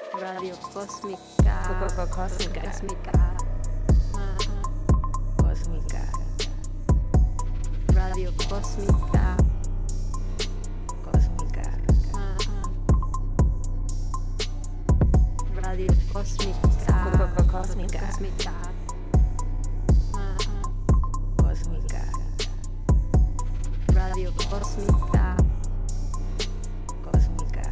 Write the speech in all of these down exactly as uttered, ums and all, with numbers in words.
Radio Cósmica. Cósmica. Cósmica. Cósmica. Radio Cósmica. Cósmica. Radio Cósmica. Cósmica. Cósmica. Cósmica. Radio Cósmica. Cósmica.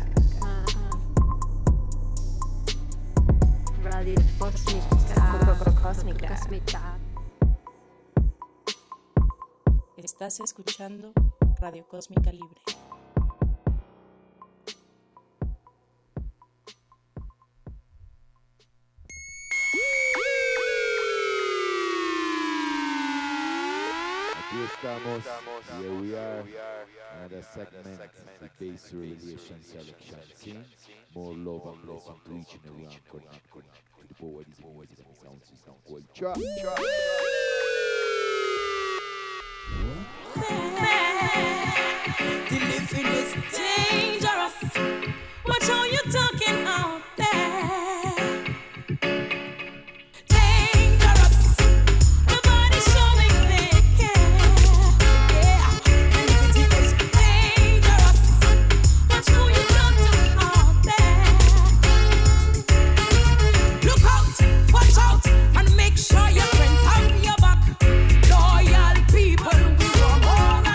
Radio Cósmica. Cósmica. Cósmica. Estás escuchando Radio Cósmica Libre. Aquí estamos, here we are, another segment, the base relation selection scene. More love and blessing to each and every one connected to the power, this music and sound system called Trap, Trap. The living is dangerous. Watch how you talking out there. Dangerous. Nobody showing they care. Yeah. The living is dangerous. Watch who you talking out there. Look out, watch out, and make sure your friends have your back. Loyal people, we run all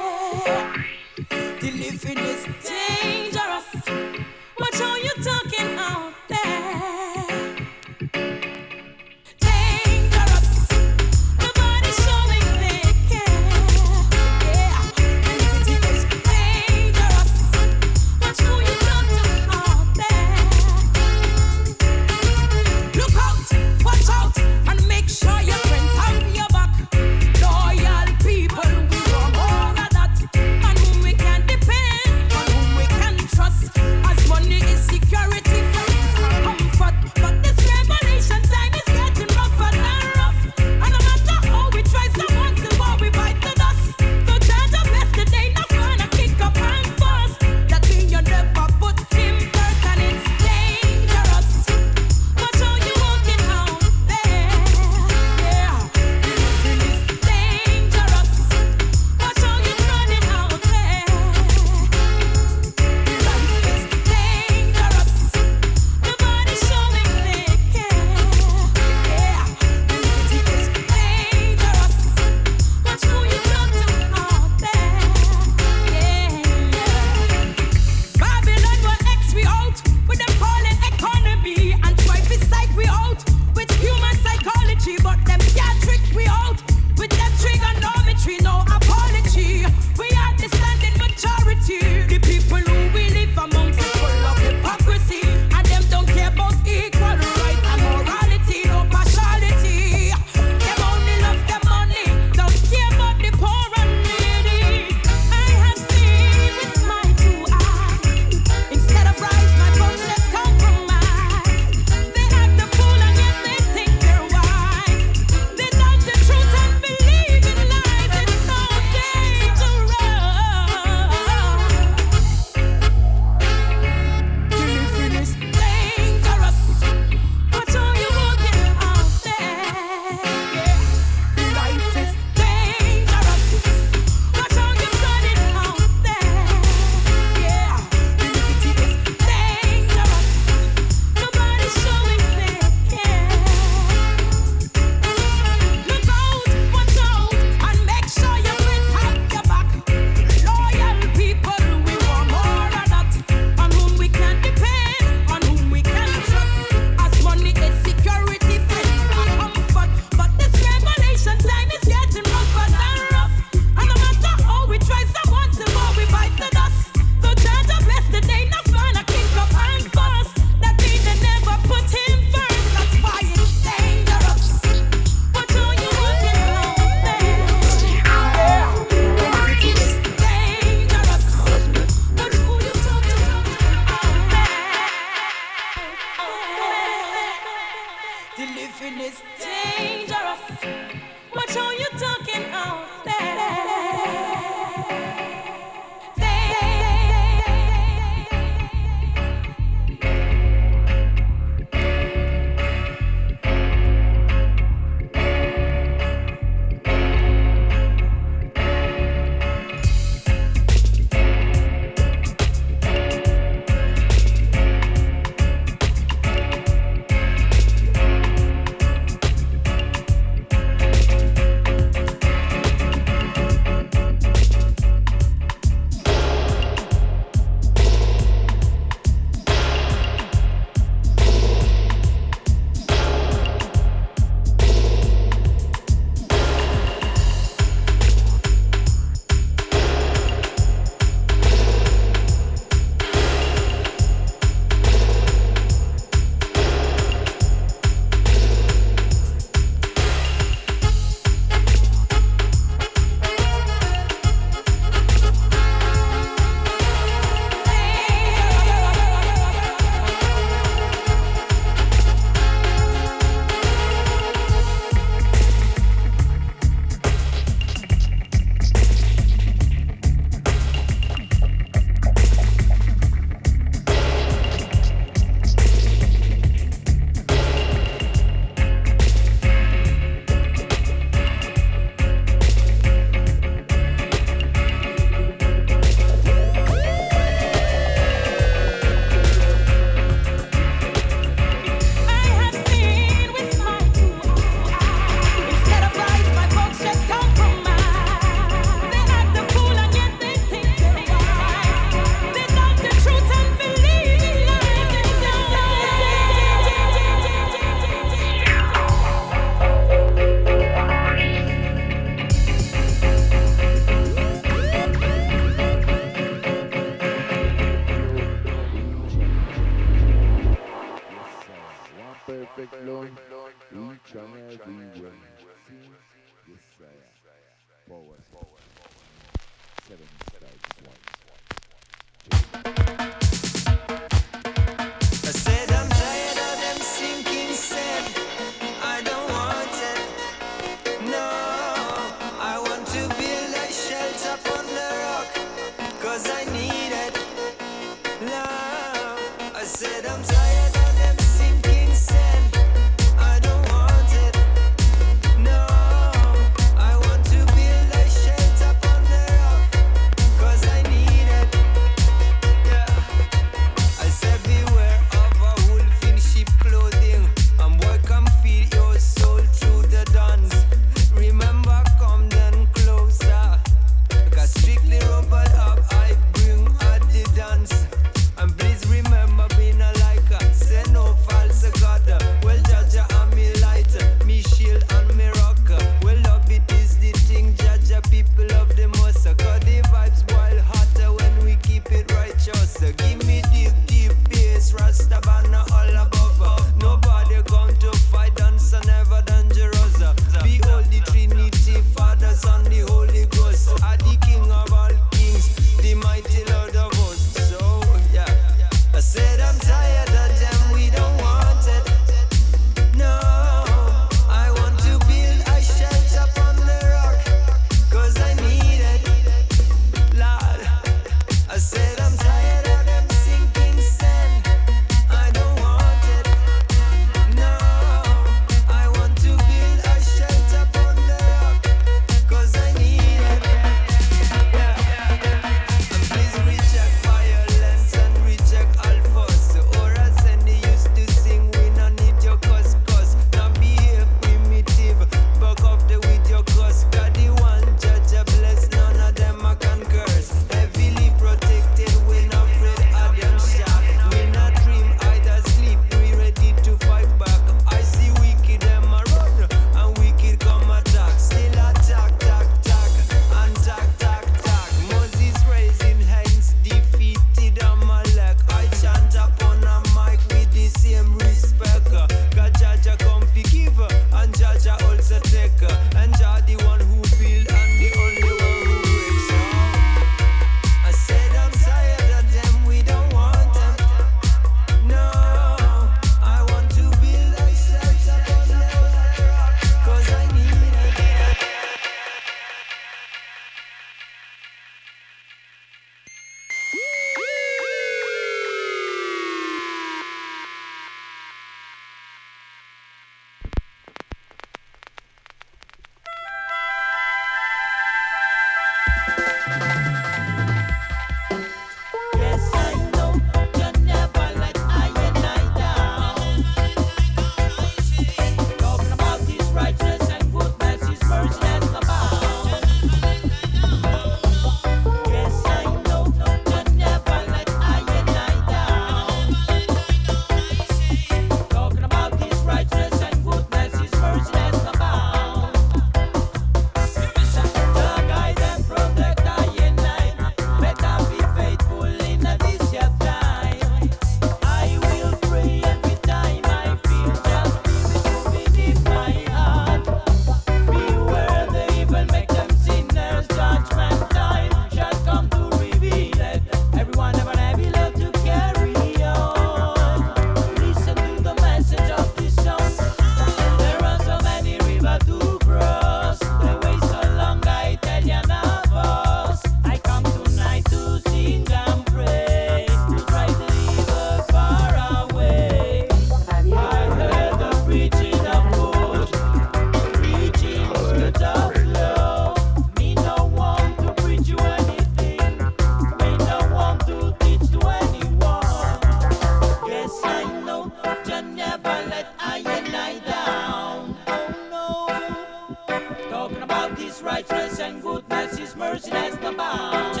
about His righteousness and goodness, His mercy has no bounds.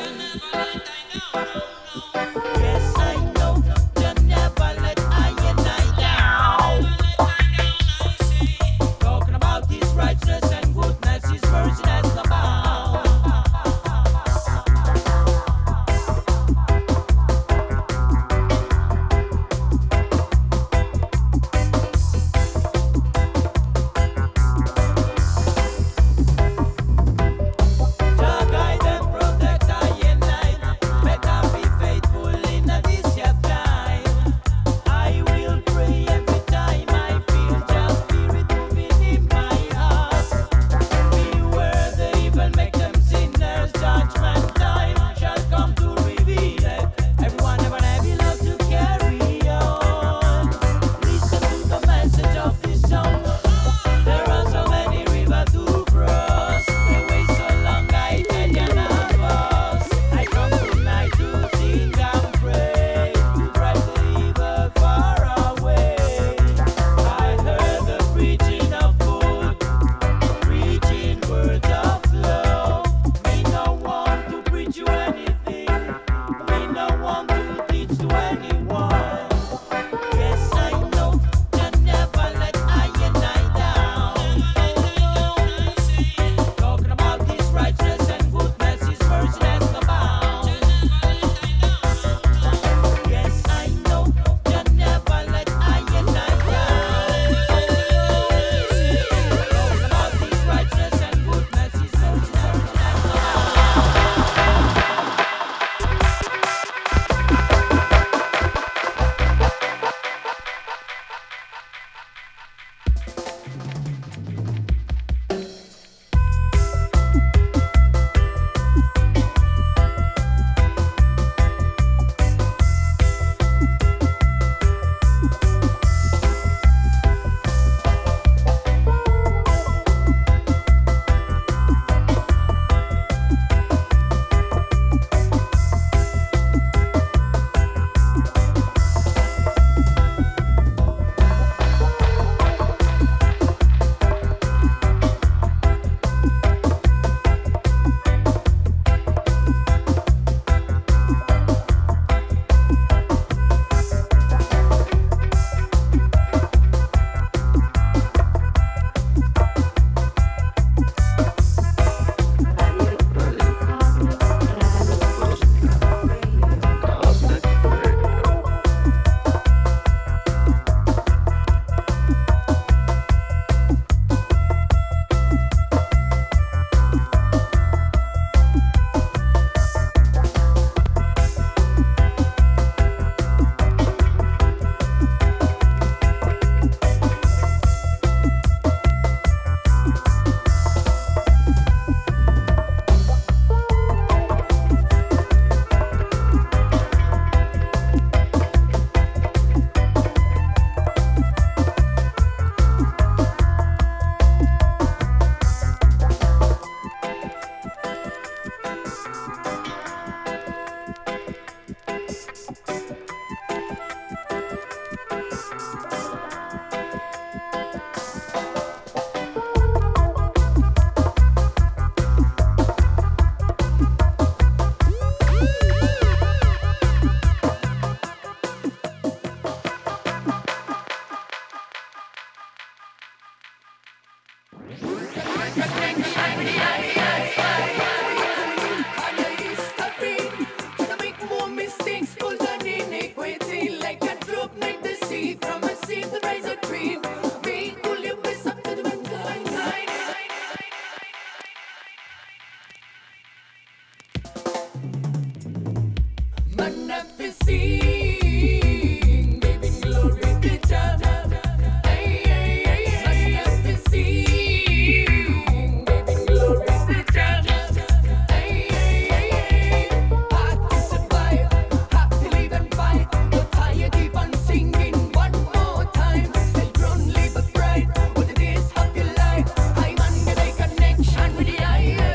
Yes, I know, you never let I and I down. Talking about His righteousness and goodness, His mercy has no bounds.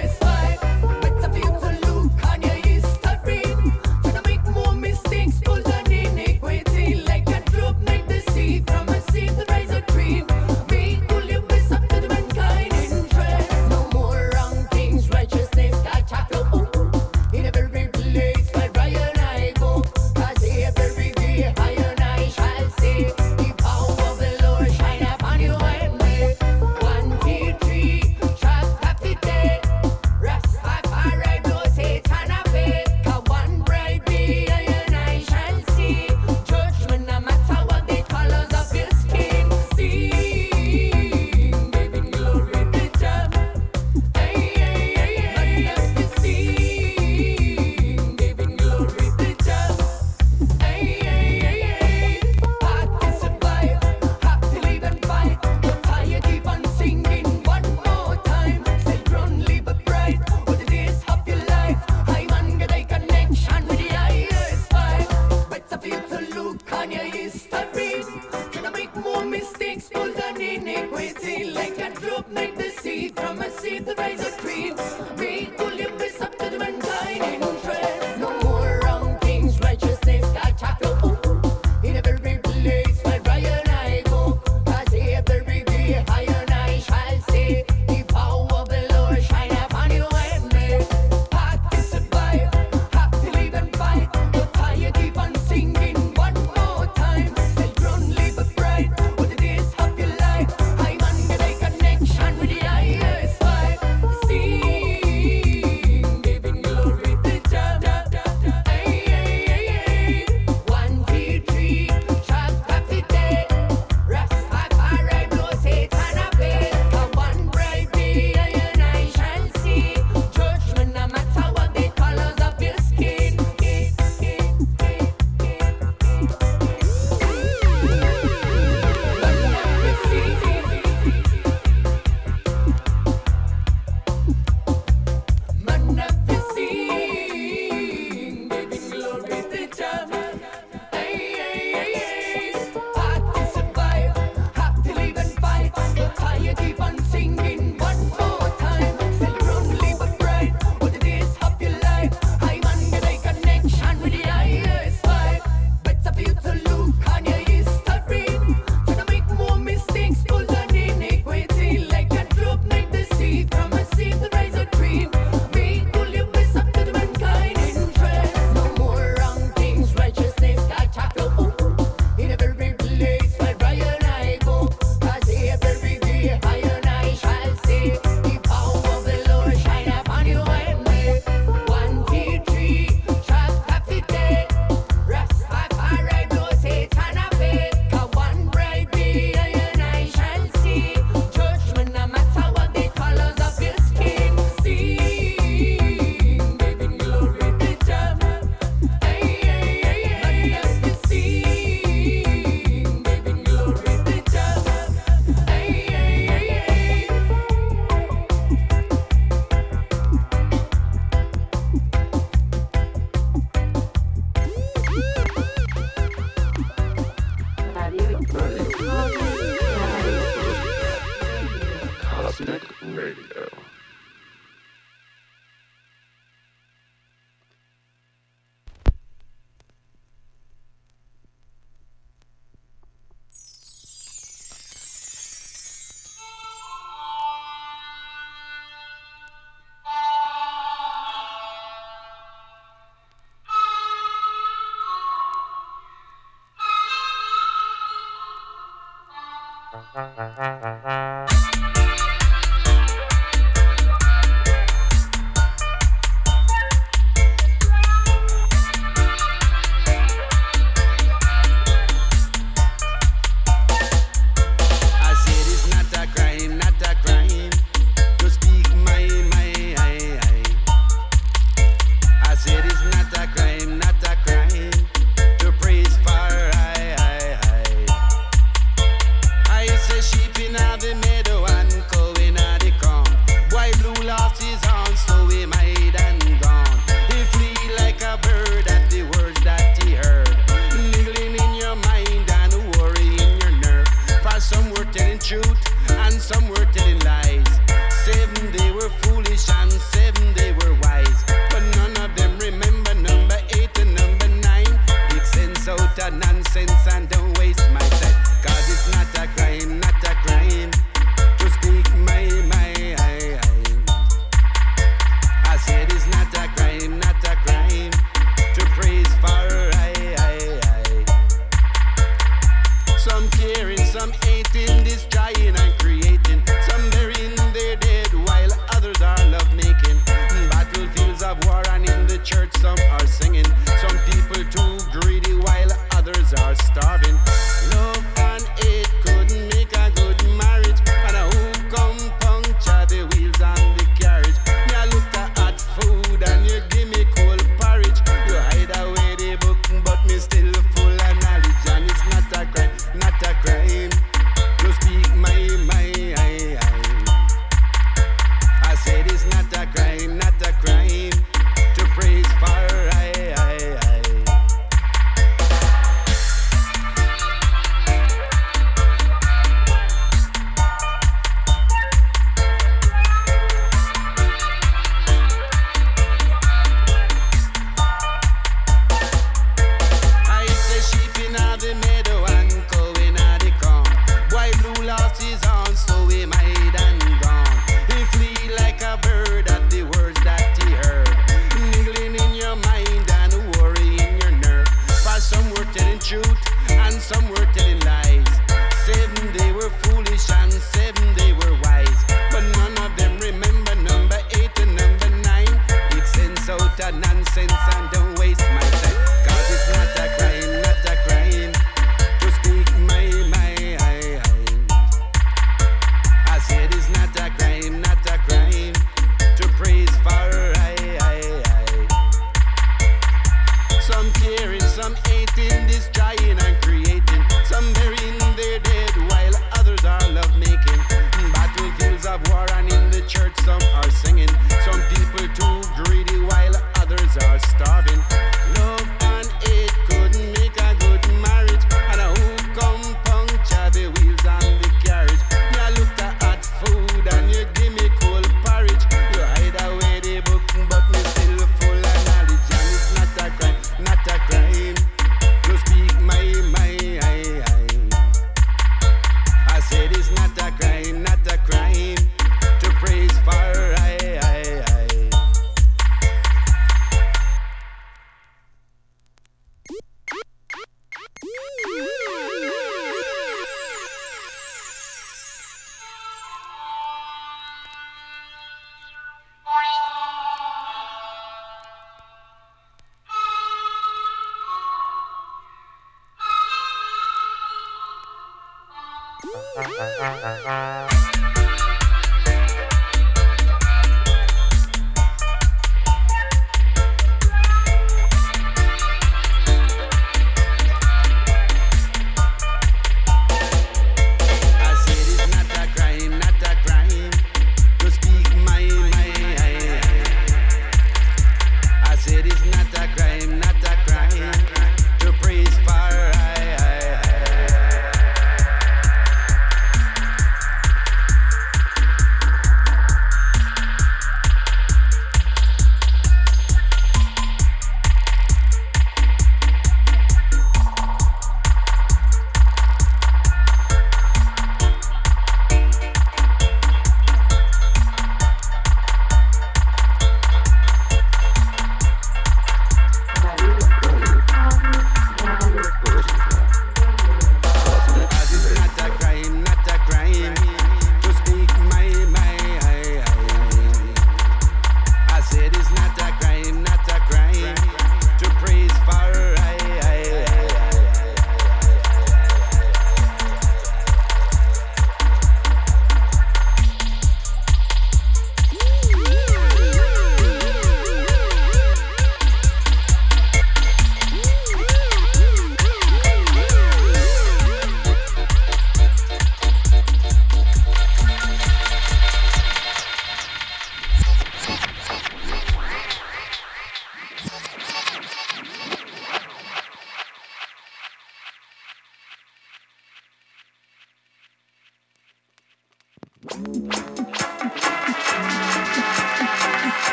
Things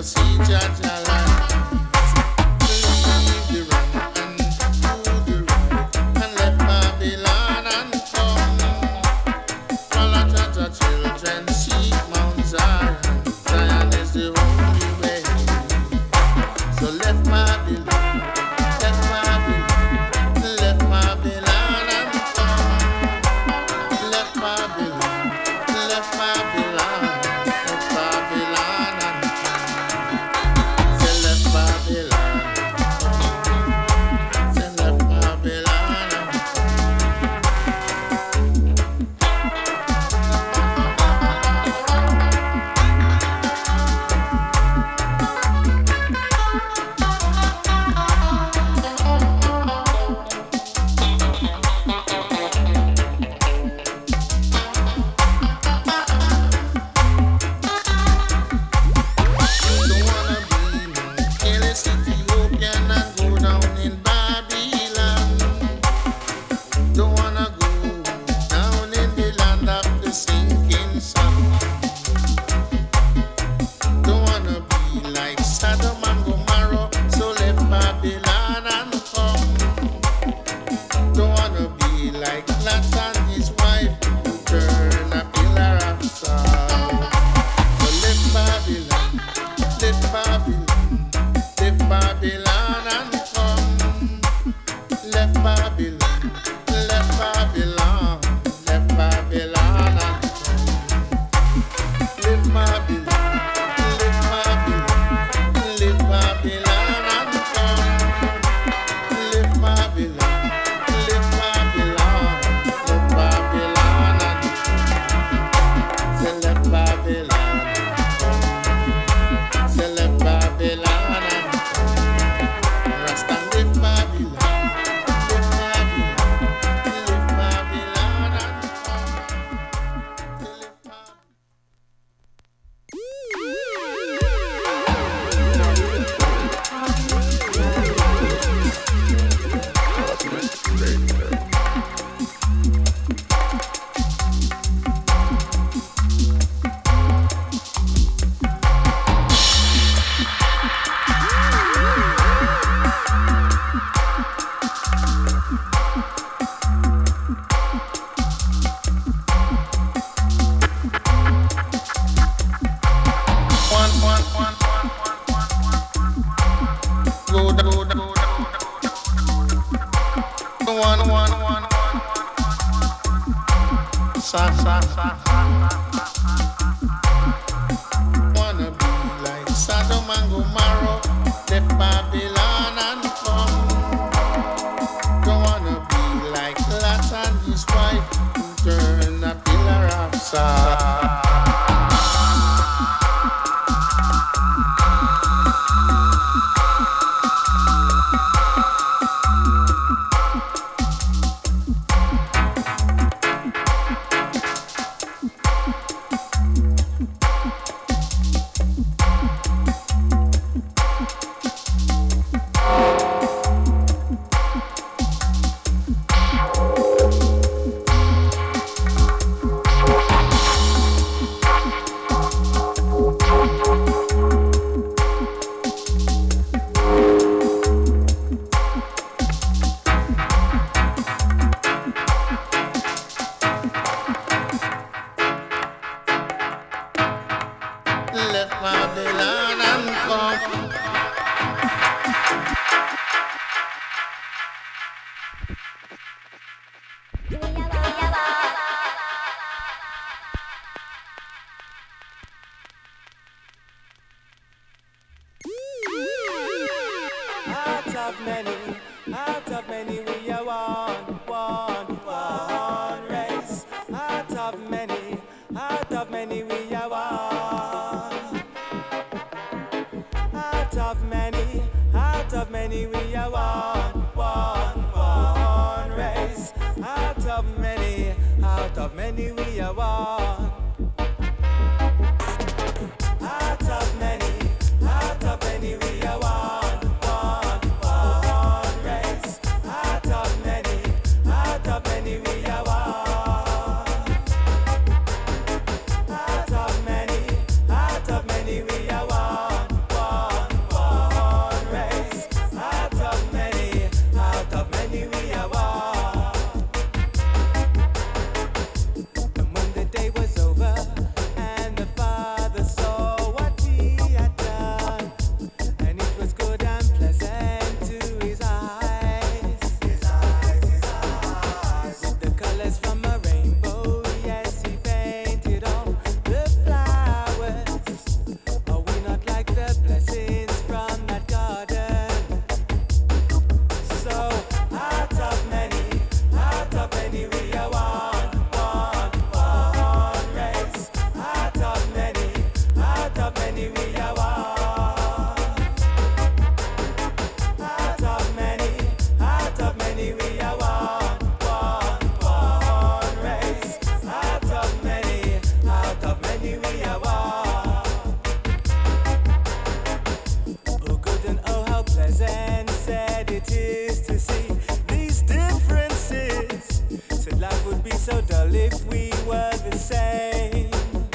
see Jaja light. Leave the wrong and do the right, and let Babylon and come. All of Jaja children seek Mount Zion. Zion is the only way. So let Babylon, let Babylon, let Babylon and come. Let Babylon, let Babylon, let Babylon and come. Say let Babylon, say let Babylon and don't wanna be no careless Ethiopian and go down in Babylon. Don't wanna go down in the land of the sinking sun. Don't wanna be like Sodom and Gomorrah, so left Babylon and come. Don't wanna be like Lot and his wife, who turn a pillar of salt. So left Babylon, left Babylon, left Babylon and come. Left Babylon, left Babylon, left Babylon and come. Left Babylon, left Babylon, left Babylon and come. Left Babylon, left Babylon, left Babylon and come. Say left Babylon, say left Babylon and come. Rasta left Babylon, left Babylon, left Babylon and come. Say left Babylon. One, one, one, one, one, one, one. Go down, go down, go down. One, one, one, one, one. Sa, sa, sa, sa. Wanna be like Sodom and Gomorrah, left Babylon and come. Don't wanna be like Lot and his wife, who turn a pillar of salt. Left Babylon and come. Out of many, out of many we are one, one, one race. Out of many, out of many we are one. Out of many, out of many we are one, one, one race. Out of many, out of many we are one. Out of many, out of many we are one, one, one race. Out of many, out of many we are one. Out of many, out of many we are one, one. Well, if we were the same,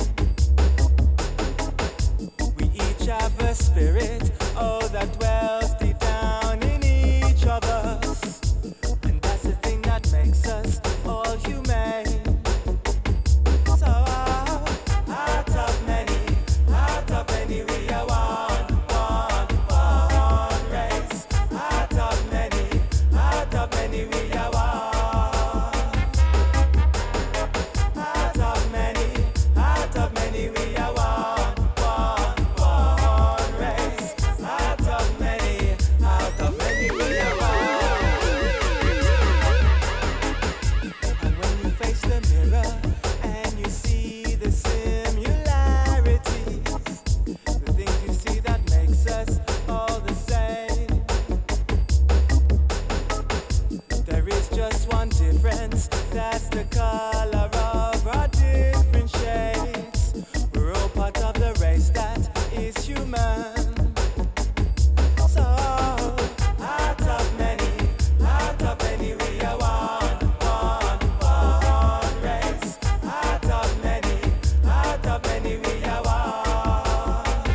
we each have a spirit, oh, that dwells deep down in each of us. And that's the thing that makes us all humane. So out of many, out of many we are one, one, one race. Out of many, out of many we are one. Out of many, out of many we are one, one, one race. Out of many, out of many we are one. And when you face the mirror and you see the similarities, the things you see that makes us all the same, there is just one difference, that's the color of our different shades. We're all part of the race that is human. So out of many, out of many we are one, one, one race. Out of many, out of many we are one.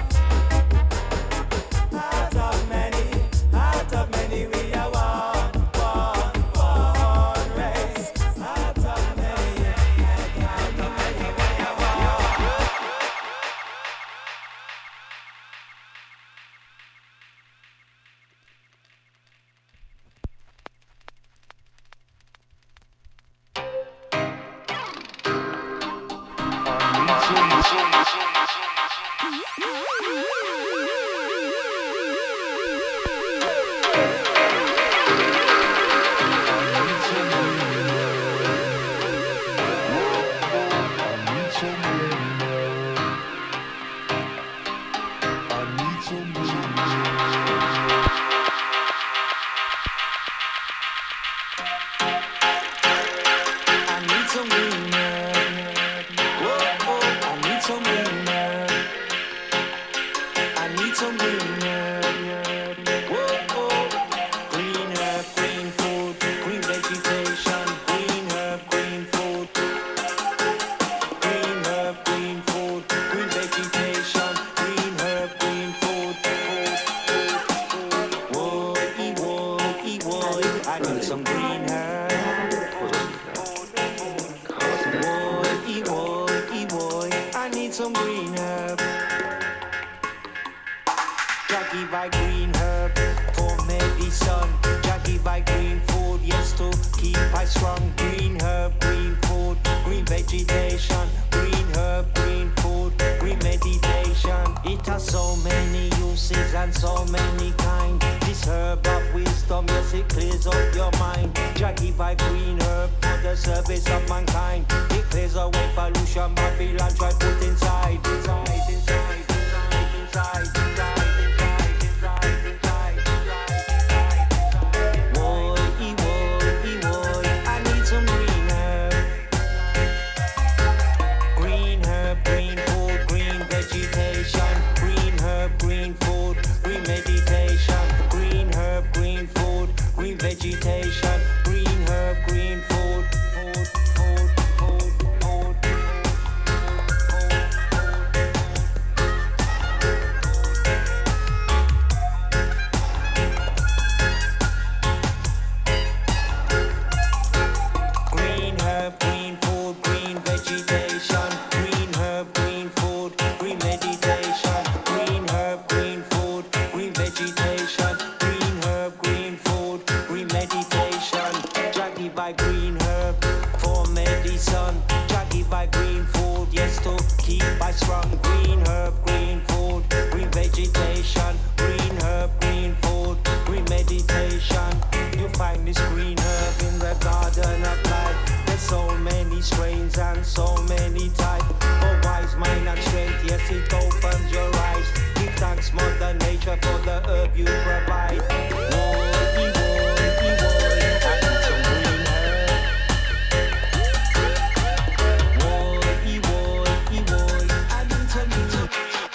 Out of many, out of many we are one, one, one race. Out of many, out of many we are one. I need some winner. Whoa, whoa, I need some winner. I need some winner. Whoa, whoa. Green herb, green food, green vegetation, green herb, green food. Green herb, green food, green vegetation, green herb, green food. Whoa, ee, whoa, ee, whoa. I need some green herb. Boy, boy, boy, I need some green herb. Jackie by green herb for medicine. Jackie by green food, yes to keep I strong. Green herb, green food, green vegetation. Green herb, green food, green meditation. It has so many uses and so many kinds. This herb of wisdom, yes, it clears up your mind. Jackie by green herb for the service of mankind. It clears away pollution, Babylon try put inside, inside, inside, inside, inside, inside, inside, inside, inside, inside. Boy, ee, boy, ee, boy, I need some green herb. Green herb, green food, green vegetation. Green herb, green food, green meditation. Green herb, green food, green vegetation. Green herb, green food, food, food, food, food, food, green herb, green food, green vegetation. Green herb, green food, green meditation. Green herb, green food, green vegetation. Green herb, green food, green meditation. Jackie by green herb for medicine. Jackie by green food, yes to keep I strong. Green herb, green food, green vegetation. Green herb, green food, green meditation. You find this green herb in the garden of life. There's so many strains and so many types. For wise mind and strength, yes, it opens your eyes. Give thanks, Mother Nature, for the herb you provide. Woy, woy, woy, I need some green herb. Woy, woy, woy, I need some green herb.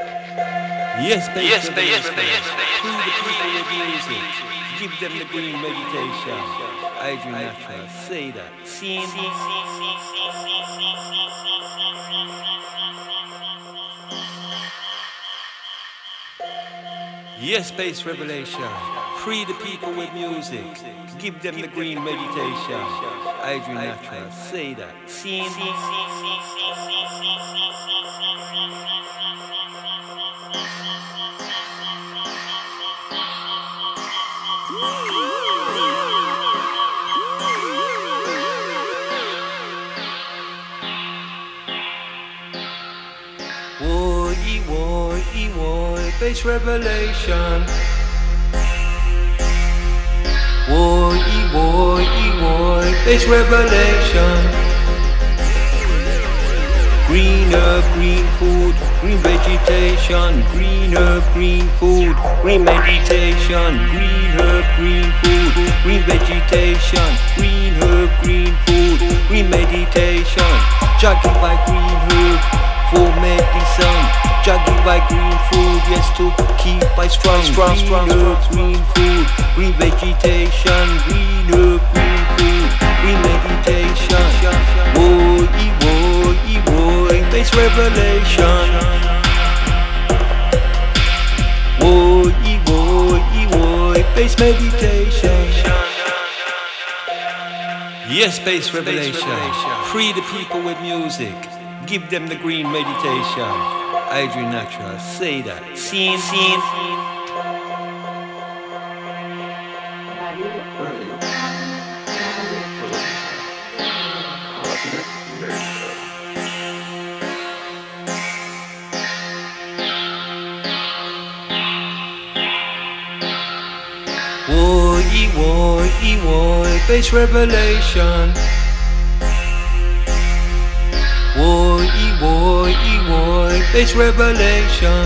Yes, bass, yes, bass, yes, bass, yes, bass. Free the people with music. Give them the green meditation. I do natural. Say that. Scene. Yes, bass revelation. Free the people with music. Give them the green meditation. I do natural. Say that. Scene. Woy, woy, woy, bass revelation. Woy, woy, woy, bass revelation. Green herb, green food, green vegetation. Green herb, green food, green meditation. Green herb, green food, green vegetation. Green herb, green food, green meditation. Jogging by green herb for medicine. Jogging by green food, yes, to keep by strong. Strong, strong, herb, green food, green vegetation. Green herb, green food, green meditation. Woy, woy, woy, bass revelation. Woy, woy, woy, bass meditation. Yes, bass revelation. Free the people with music. Give them the green meditation. I do natural. Say that. Scene, scene. Woy, woy, woy, bass revelation. Woy, woy, woy, bass revelation.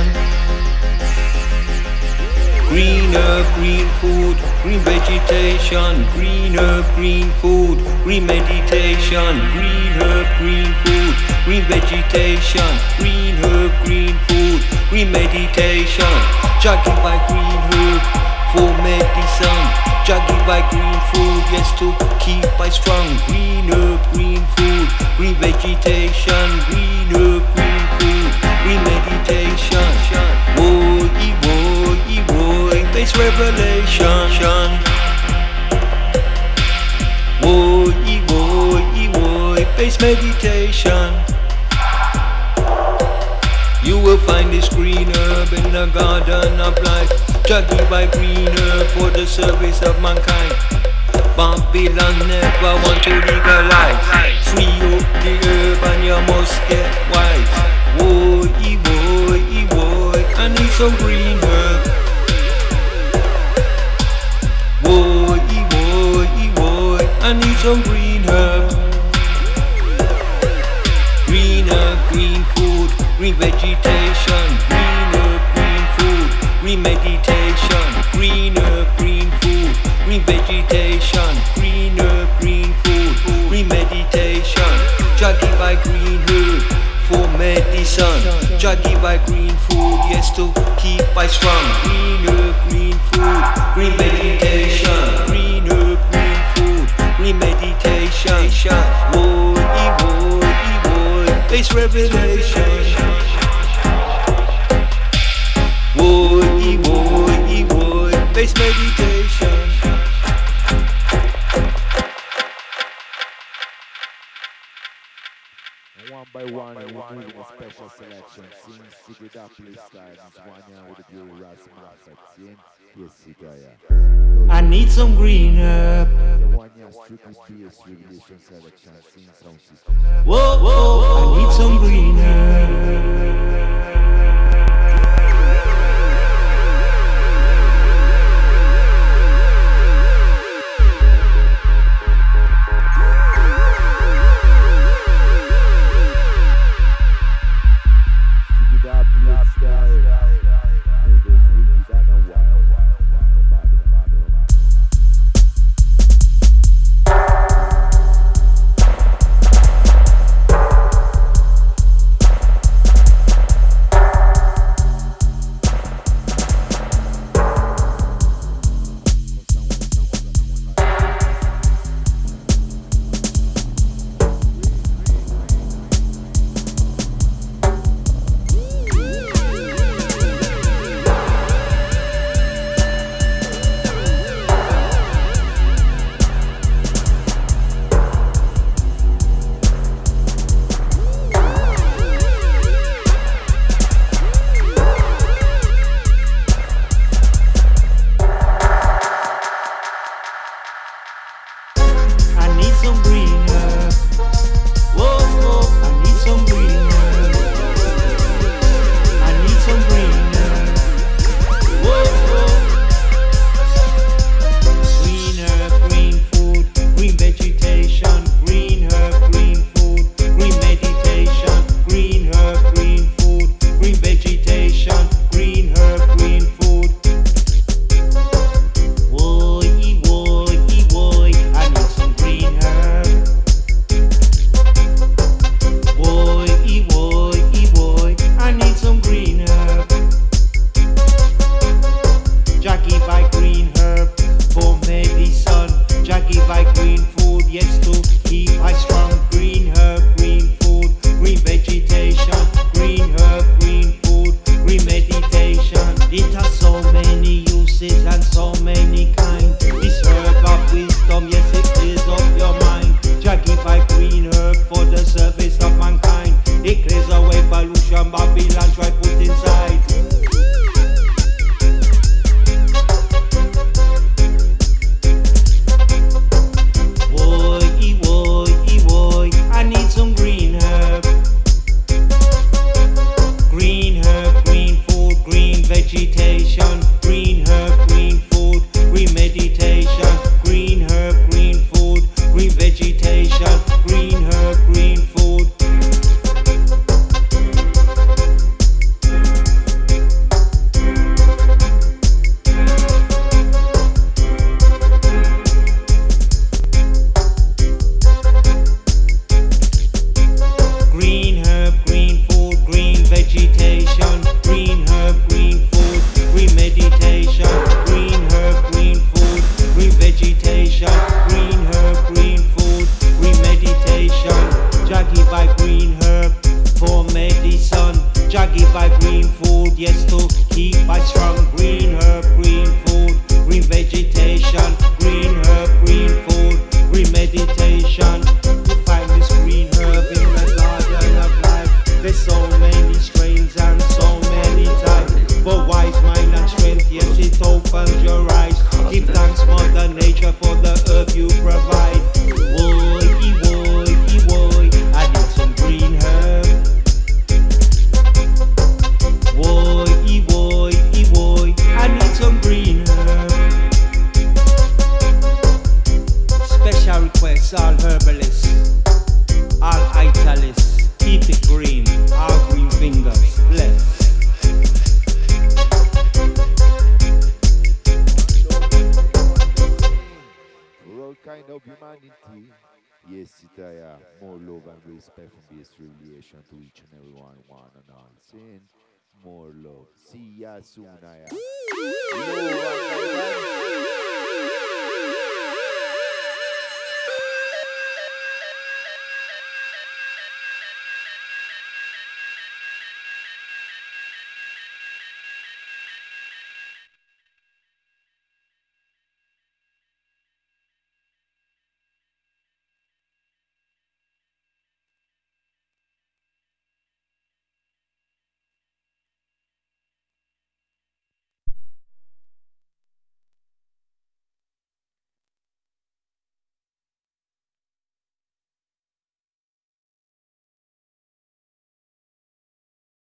Green herb, green food, green vegetation. Green herb, green food, green meditation. Green herb, green food, green vegetation. Green herb, green food, green meditation. Jogging by green herb for medicine. Jogging by green food, yes, to keep by strong. Green herb, green food, green vegetation. Green herb, green food, green meditation. Woy, woy, woy, bass revelation. Woy, woy, woy, bass meditation. You will find this green herb in the garden of life. Jogging by green herb for the service of mankind. Babylon never want to legalize. Free up the herb and you must get wise. Woy, woy, woy, I need some green herb. Woy, woy, woy, I need some green herb. Green herb, green food, green vegetation. Green herb, green food, green meditation. Green herb, green food, green vegetation. Green herb, green food, green meditation. Jogging by green herb for medicine. Jogging by green food, yes, to keep by strong. Green herb, green food, green vegetation. Green herb, green food, green meditation. Woy, woy, woy, bass revelation. Woy, woy, woy, bass meditation. One by one, we're moving a special selection. Sing Secret Apple style. It's one year with the Bureau Ras Maffet. Sing, yes, Sikaya. I need some green herb. The one year strictly bass revelation selection. Sing sound system. Whoa, whoa, I need some green herb. buy green food, yes, to keep my strong. Green herb, green food, green vegetation, green herb, green food, green meditation. You find this green herb in the garden of life. There's so many strains and so many types. For wise mind and strength, yes, it opens your eyes. Give thanks, Mother Nature, for the herb you provide. Woy, woy, woy, I need some green herb. Woy, woy, woy, I need some green herb. Special requests, all herbalists, all italists, keep it green, all green fingers, bless. For all kind of humanity, yes, it I have more love and respect from this relation to each and every one, one and all. Saying more love. See ya soon, I am. Love and guidance.